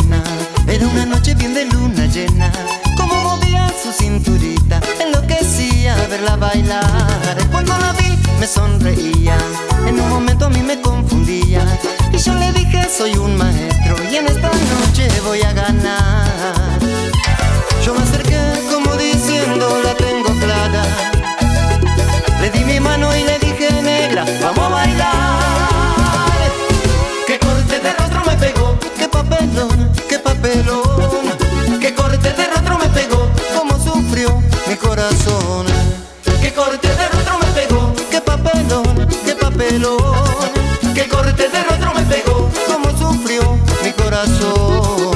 morena, era una noche bien de luna llena. Como movía su cinturita, enloquecía verla bailar. Cuando la vi me sonreía, en un momento a mí me confundía. Y yo le dije soy un maestro y en esta noche voy a ganar. Yo me acerqué como diciendo la tengo clara. Le di mi mano y le dije negra, vamos a bailar. Qué corte de rostro me pegó, qué papelón, qué papelón. Qué corte de rostro me pegó, cómo sufrió mi corazón. Qué corte de rostro me pegó, qué papelón, qué papelón. Qué corte de rostro me pegó, cómo sufrió mi corazón.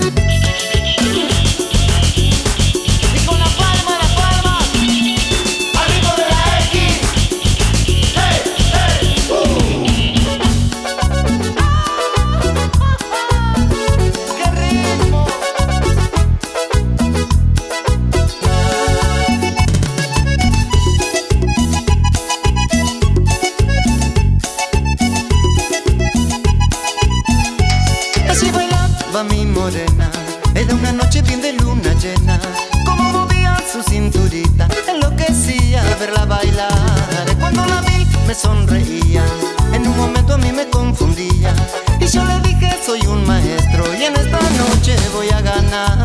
Mi morena, era una noche bien de luna llena. Como movía su cinturita, enloquecía verla bailar. Cuando la vi me sonreía, en un momento a mí me confundía. Y yo le dije soy un maestro y en esta noche voy a ganar.